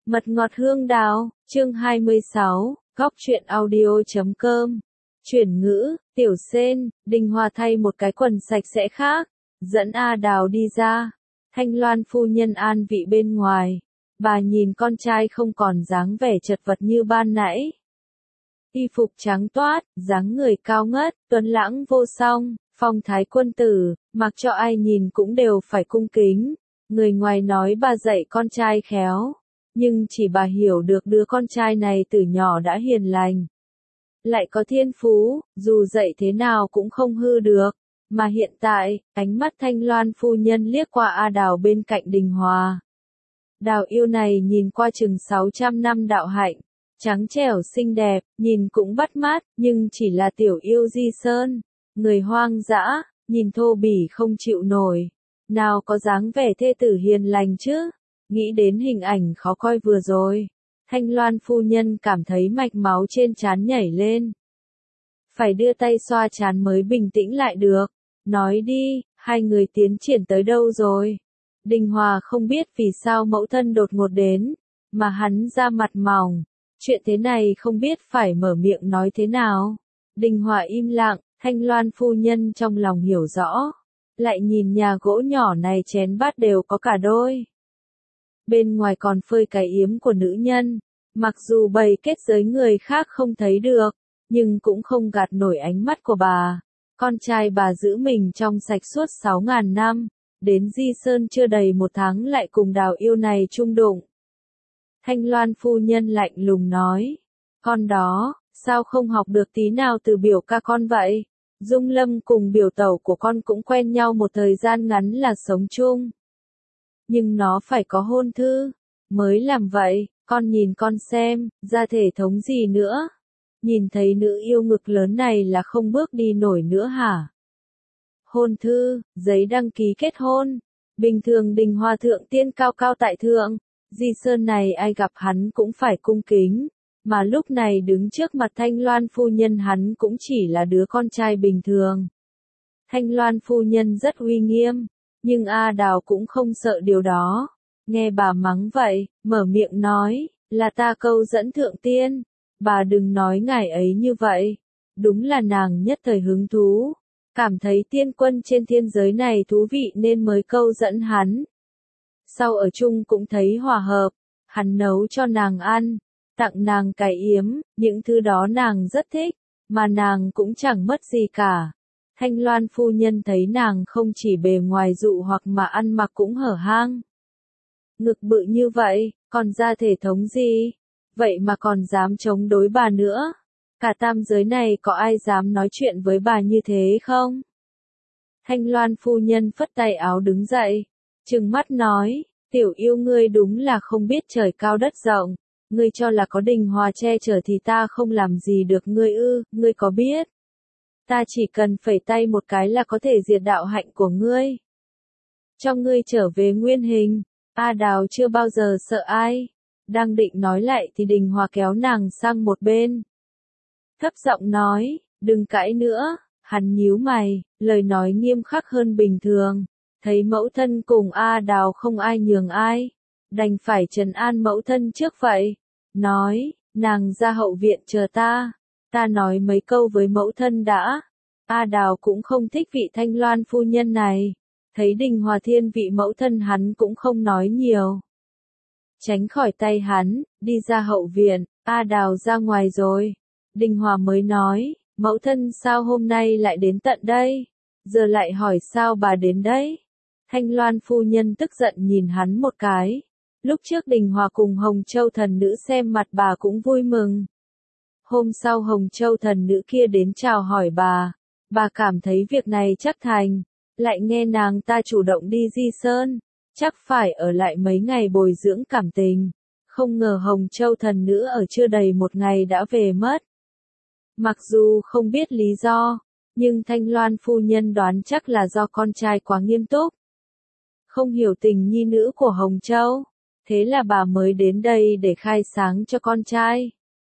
Mật ngọt hương đào, chương 26, góc truyện audio.com. Chuyển ngữ, Tiểu Sên, Đình Hòa thay một cái quần sạch sẽ khác, dẫn A Đào đi ra. Thanh Loan phu nhân an vị bên ngoài, bà nhìn con trai không còn dáng vẻ chật vật như ban nãy. Y phục trắng toát, dáng người cao ngất, tuấn lãng vô song, phong thái quân tử, mặc cho ai nhìn cũng đều phải cung kính. Người ngoài nói bà dạy con trai khéo, nhưng chỉ bà hiểu được đứa con trai này từ nhỏ đã hiền lành. Lại có thiên phú, dù dạy thế nào cũng không hư được. Mà hiện tại, ánh mắt Thanh Loan phu nhân liếc qua A Đào bên cạnh Đình Hòa. Đào yêu này nhìn qua chừng 600 năm đạo hạnh, trắng trẻo xinh đẹp, nhìn cũng bắt mắt, nhưng chỉ là tiểu yêu Di Sơn, người hoang dã, nhìn thô bỉ không chịu nổi. Nào có dáng vẻ thê tử hiền lành chứ? Nghĩ đến hình ảnh khó coi vừa rồi, Thanh Loan phu nhân cảm thấy mạch máu trên trán nhảy lên. Phải đưa tay xoa trán mới bình tĩnh lại được. Nói đi, hai người tiến triển tới đâu rồi? Đình Hòa không biết vì sao mẫu thân đột ngột đến, mà hắn ra mặt mỏng. Chuyện thế này không biết phải mở miệng nói thế nào. Đình Hòa im lặng, Thanh Loan phu nhân trong lòng hiểu rõ. Lại nhìn nhà gỗ nhỏ này chén bát đều có cả đôi. Bên ngoài còn phơi cái yếm của nữ nhân, mặc dù bày kết giới người khác không thấy được, nhưng cũng không gạt nổi ánh mắt của bà. Con trai bà giữ mình trong sạch suốt 6.000 năm, đến Di Sơn chưa đầy 1 tháng lại cùng Đào yêu này chung đụng. Thanh Loan phu nhân lạnh lùng nói, con đó, sao không học được tí nào từ biểu ca con vậy? Dung Lâm cùng biểu tẩu của con cũng quen nhau một thời gian ngắn là sống chung. Nhưng nó phải có hôn thư, mới làm vậy, con nhìn con xem, ra thể thống gì nữa? Nhìn thấy nữ yêu ngực lớn này là không bước đi nổi nữa hả? Hôn thư, giấy đăng ký kết hôn. Bình thường Đình Hòa thượng tiên cao cao tại thượng, Di Sơn này ai gặp hắn cũng phải cung kính, mà lúc này đứng trước mặt Thanh Loan phu nhân hắn cũng chỉ là đứa con trai bình thường. Thanh Loan phu nhân rất uy nghiêm, nhưng A Đào cũng không sợ điều đó. Nghe bà mắng vậy, mở miệng nói, là ta câu dẫn thượng tiên. Bà đừng nói ngài ấy như vậy. Đúng là nàng nhất thời hứng thú, cảm thấy tiên quân trên thiên giới này thú vị nên mới câu dẫn hắn. Sau ở chung cũng thấy hòa hợp, hắn nấu cho nàng ăn, tặng nàng cái yếm, những thứ đó nàng rất thích, mà nàng cũng chẳng mất gì cả. Thanh Loan phu nhân thấy nàng không chỉ bề ngoài dụ hoặc mà ăn mặc cũng hở hang. Ngực bự như vậy, còn ra thể thống gì? Vậy mà còn dám chống đối bà nữa. Cả tam giới này có ai dám nói chuyện với bà như thế không? Thanh Loan phu nhân phất tay áo đứng dậy, trừng mắt nói, tiểu yêu ngươi đúng là không biết trời cao đất rộng. Ngươi cho là có Đình Hòa che chở thì ta không làm gì được ngươi ư? Ngươi có biết? Ta chỉ cần phẩy tay một cái là có thể diệt đạo hạnh của ngươi. Cho ngươi trở về nguyên hình. A Đào chưa bao giờ sợ ai. Đang định nói lại thì Đình Hòa kéo nàng sang một bên. Thấp giọng nói, đừng cãi nữa. Hắn nhíu mày, lời nói nghiêm khắc hơn bình thường. Thấy mẫu thân cùng A Đào không ai nhường ai, đành phải trấn an mẫu thân trước vậy. Nói, nàng ra hậu viện chờ ta. Ta nói mấy câu với mẫu thân đã. A Đào cũng không thích vị Thanh Loan phu nhân này. Thấy Đình Hòa thiên vị mẫu thân hắn cũng không nói nhiều. Tránh khỏi tay hắn, đi ra hậu viện. A Đào ra ngoài rồi. Đình Hòa mới nói, mẫu thân sao hôm nay lại đến tận đây? Giờ lại hỏi sao bà đến đây? Thanh Loan phu nhân tức giận nhìn hắn một cái. Lúc trước Đình Hòa cùng Hồng Châu thần nữ xem mặt bà cũng vui mừng. Hôm sau Hồng Châu thần nữ kia đến chào hỏi bà cảm thấy việc này chắc thành. Lại nghe nàng ta chủ động đi Di Sơn, chắc phải ở lại mấy ngày bồi dưỡng cảm tình. Không ngờ Hồng Châu thần nữ ở chưa đầy 1 ngày đã về mất. Mặc dù không biết lý do, nhưng Thanh Loan phu nhân đoán chắc là do con trai quá nghiêm túc. Không hiểu tình nhi nữ của Hồng Châu, thế là bà mới đến đây để khai sáng cho con trai.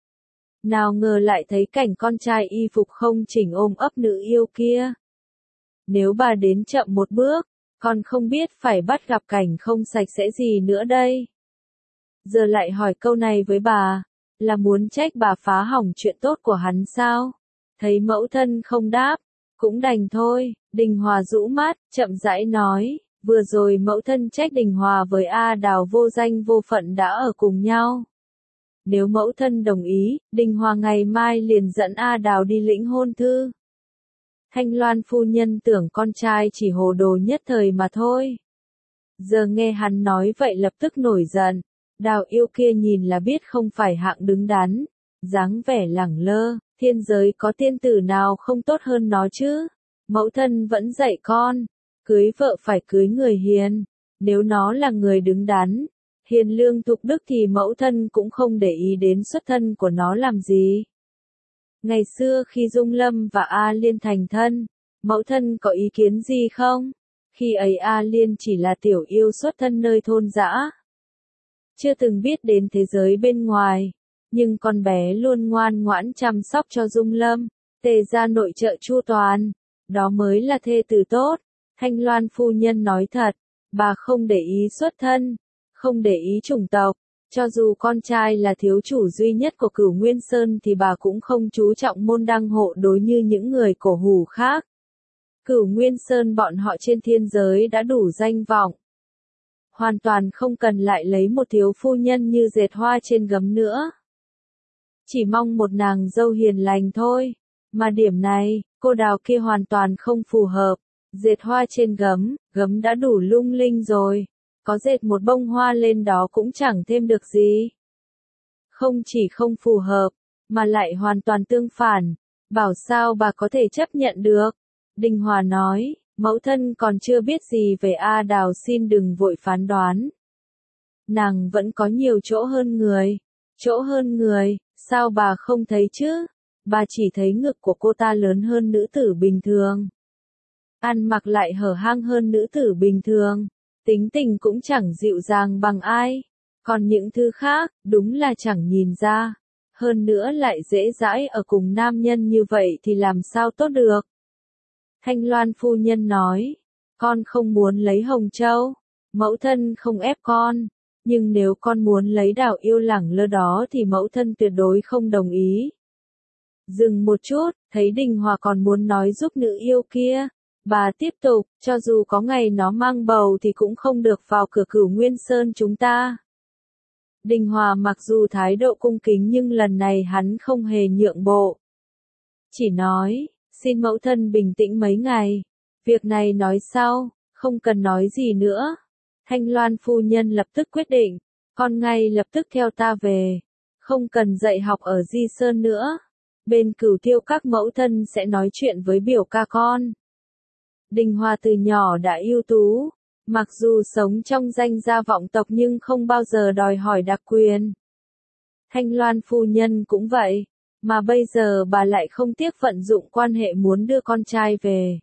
Nào ngờ lại thấy cảnh con trai y phục không chỉnh ôm ấp nữ yêu kia. Nếu bà đến chậm một bước, con không biết phải bắt gặp cảnh không sạch sẽ gì nữa đây. giờ lại hỏi câu này với bà, là muốn trách bà phá hỏng chuyện tốt của hắn sao? Thấy mẫu thân không đáp, cũng đành thôi, Đình Hòa rũ mắt, chậm rãi nói, vừa rồi mẫu thân trách Đình Hòa với A Đào vô danh vô phận đã ở cùng nhau. Nếu mẫu thân đồng ý, Đình Hòa ngày mai liền dẫn A Đào đi lĩnh hôn thư. Thanh Loan phu nhân tưởng con trai chỉ hồ đồ nhất thời mà thôi. Giờ nghe hắn nói vậy lập tức nổi giận, Đào yêu kia nhìn là biết không phải hạng đứng đắn, dáng vẻ lẳng lơ, thiên giới có tiên tử nào không tốt hơn nó chứ? Mẫu thân vẫn dạy con, cưới vợ phải cưới người hiền, nếu nó là người đứng đắn, hiền lương thục đức thì mẫu thân cũng không để ý đến xuất thân của nó làm gì. Ngày xưa khi Dung Lâm và A Liên thành thân, mẫu thân có ý kiến gì không? Khi ấy A Liên chỉ là tiểu yêu xuất thân nơi thôn dã, chưa từng biết đến thế giới bên ngoài, nhưng con bé luôn ngoan ngoãn chăm sóc cho Dung Lâm, Tề gia nội trợ chu toàn, đó mới là thê tử tốt. Thanh Loan phu nhân nói thật, bà không để ý xuất thân, không để ý chủng tộc, cho dù con trai là thiếu chủ duy nhất của Cửu Nguyên Sơn thì bà cũng không chú trọng môn đăng hộ đối như những người cổ hủ khác. Cửu Nguyên Sơn bọn họ trên thiên giới đã đủ danh vọng, hoàn toàn không cần lại lấy một thiếu phu nhân như dệt hoa trên gấm nữa. Chỉ mong một nàng dâu hiền lành thôi, mà điểm này, cô Đào kia hoàn toàn không phù hợp. Dệt hoa trên gấm, gấm đã đủ lung linh rồi, có dệt một bông hoa lên đó cũng chẳng thêm được gì. Không chỉ không phù hợp, mà lại hoàn toàn tương phản, bảo sao bà có thể chấp nhận được. Đình Hòa nói, mẫu thân còn chưa biết gì về A Đào, xin đừng vội phán đoán. Nàng vẫn có nhiều chỗ hơn người. Chỗ hơn người, sao bà không thấy chứ? Bà chỉ thấy ngực của cô ta lớn hơn nữ tử bình thường. Ăn mặc lại hở hang hơn nữ tử bình thường. Tính tình cũng chẳng dịu dàng bằng ai. Còn những thứ khác, đúng là chẳng nhìn ra. Hơn nữa lại dễ dãi ở cùng nam nhân như vậy thì làm sao tốt được. Thanh Loan phu nhân nói, con không muốn lấy Hồng Châu. Mẫu thân không ép con. Nhưng nếu con muốn lấy Đào yêu lẳng lơ đó thì mẫu thân tuyệt đối không đồng ý. Dừng một chút, thấy Đình Hòa còn muốn nói giúp nữ yêu kia. Bà tiếp tục, cho dù có ngày nó mang bầu thì cũng không được vào cửa Cửu Nguyên Sơn chúng ta. Đình Hòa mặc dù thái độ cung kính nhưng lần này hắn không hề nhượng bộ. Chỉ nói, xin mẫu thân bình tĩnh mấy ngày. Việc này nói sau, không cần nói gì nữa. Thanh Loan phu nhân lập tức quyết định, con ngay lập tức theo ta về. Không cần dạy học ở Di Sơn nữa. Bên Cửu Tiêu các mẫu thân sẽ nói chuyện với biểu ca con. Đình Hòa từ nhỏ đã ưu tú, mặc dù sống trong danh gia vọng tộc nhưng không bao giờ đòi hỏi đặc quyền. Thanh Loan phu nhân cũng vậy, mà bây giờ bà lại không tiếc vận dụng quan hệ muốn đưa con trai về.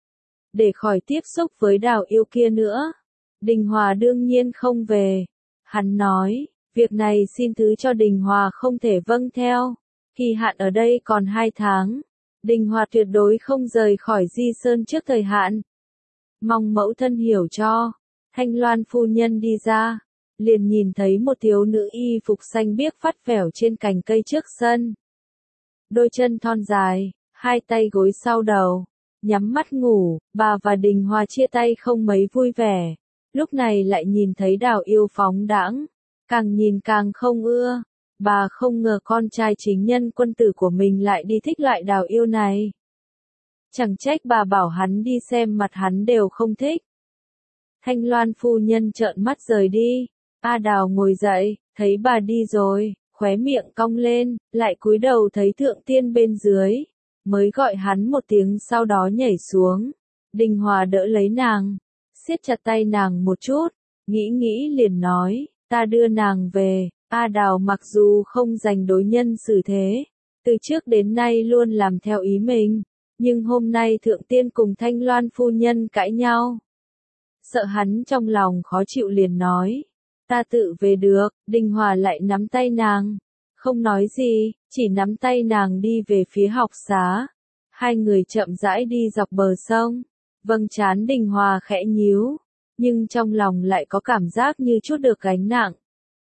Để khỏi tiếp xúc với Đào yêu kia nữa. Đình Hòa đương nhiên không về. Hắn nói, việc này xin thứ cho Đình Hòa không thể vâng theo. Kỳ hạn ở đây còn 2 tháng. Đình Hòa tuyệt đối không rời khỏi Di Sơn trước thời hạn. Mong mẫu thân hiểu cho. Thanh Loan phu nhân đi ra, liền nhìn thấy một thiếu nữ y phục xanh biếc vắt vẻo trên cành cây trước sân. Đôi chân thon dài, hai tay gối sau đầu, nhắm mắt ngủ, bà và Đình Hòa chia tay không mấy vui vẻ. Lúc này lại nhìn thấy Đào yêu phóng đãng, càng nhìn càng không ưa. Bà không ngờ con trai chính nhân quân tử của mình lại đi thích loại Đào yêu này. Chẳng trách bà bảo hắn đi xem mặt hắn đều không thích. Thanh Loan phu nhân trợn mắt rời đi. A Đào ngồi dậy, thấy bà đi rồi, khóe miệng cong lên, lại cúi đầu thấy Thượng Tiên bên dưới, mới gọi hắn một tiếng sau đó nhảy xuống. Đình Hòa đỡ lấy nàng, siết chặt tay nàng một chút, nghĩ liền nói, ta đưa nàng về. A Đào mặc dù không giành đối nhân xử thế, từ trước đến nay luôn làm theo ý mình, nhưng hôm nay Thượng Tiên cùng Thanh Loan phu nhân cãi nhau. Sợ hắn trong lòng khó chịu liền nói, ta tự về được. Đình Hòa lại nắm tay nàng, không nói gì, chỉ nắm tay nàng đi về phía học xá. Hai người chậm rãi đi dọc bờ sông. Vâng, trán Đình Hòa khẽ nhíu, nhưng trong lòng lại có cảm giác như chút được gánh nặng.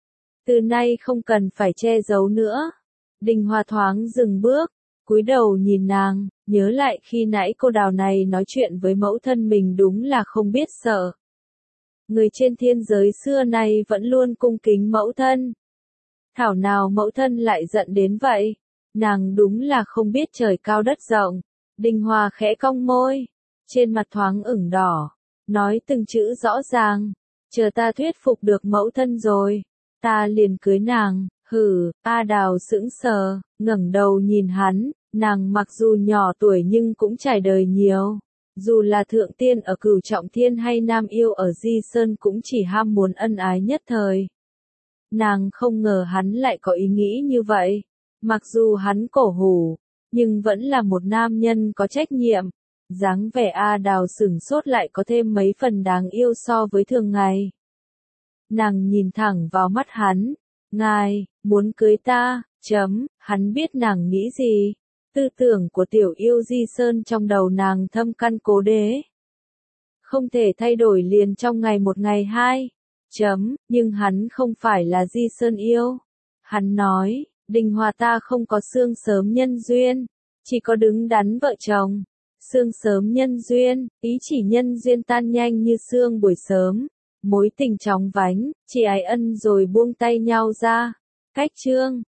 Từ nay không cần phải che giấu nữa. Đình Hòa thoáng dừng bước, cúi đầu nhìn nàng, nhớ lại khi nãy cô Đào này nói chuyện với mẫu thân mình đúng là không biết sợ. Người trên thiên giới xưa nay vẫn luôn cung kính mẫu thân. Thảo nào mẫu thân lại giận đến vậy? Nàng đúng là không biết trời cao đất rộng. Đình Hòa khẽ cong môi, trên mặt thoáng ửng đỏ, nói từng chữ rõ ràng, chờ ta thuyết phục được mẫu thân rồi, ta liền cưới nàng. Hừ, A Đào sững sờ, ngẩng đầu nhìn hắn, nàng mặc dù nhỏ tuổi nhưng cũng trải đời nhiều. Dù là thượng tiên ở Cửu Trọng Thiên hay nam yêu ở Di Sơn cũng chỉ ham muốn ân ái nhất thời. Nàng không ngờ hắn lại có ý nghĩ như vậy. Mặc dù hắn cổ hủ, nhưng vẫn là một nam nhân có trách nhiệm. Dáng vẻ A Đào sửng sốt lại có thêm mấy phần đáng yêu so với thường ngày. Nàng nhìn thẳng vào mắt hắn. Ngài, muốn cưới ta, hắn biết nàng nghĩ gì. Tư tưởng của tiểu yêu Di Sơn trong đầu nàng thâm căn cố đế. Không thể thay đổi liền trong ngày một ngày hai. Nhưng hắn không phải là Di Sơn yêu. Hắn nói, Đình Hòa ta không có xương sớm nhân duyên, chỉ có đứng đắn vợ chồng. Xương sớm nhân duyên, ý chỉ nhân duyên tan nhanh như sương buổi sớm. Mối tình chóng vánh, chỉ ái ân rồi buông tay nhau ra. Cách chương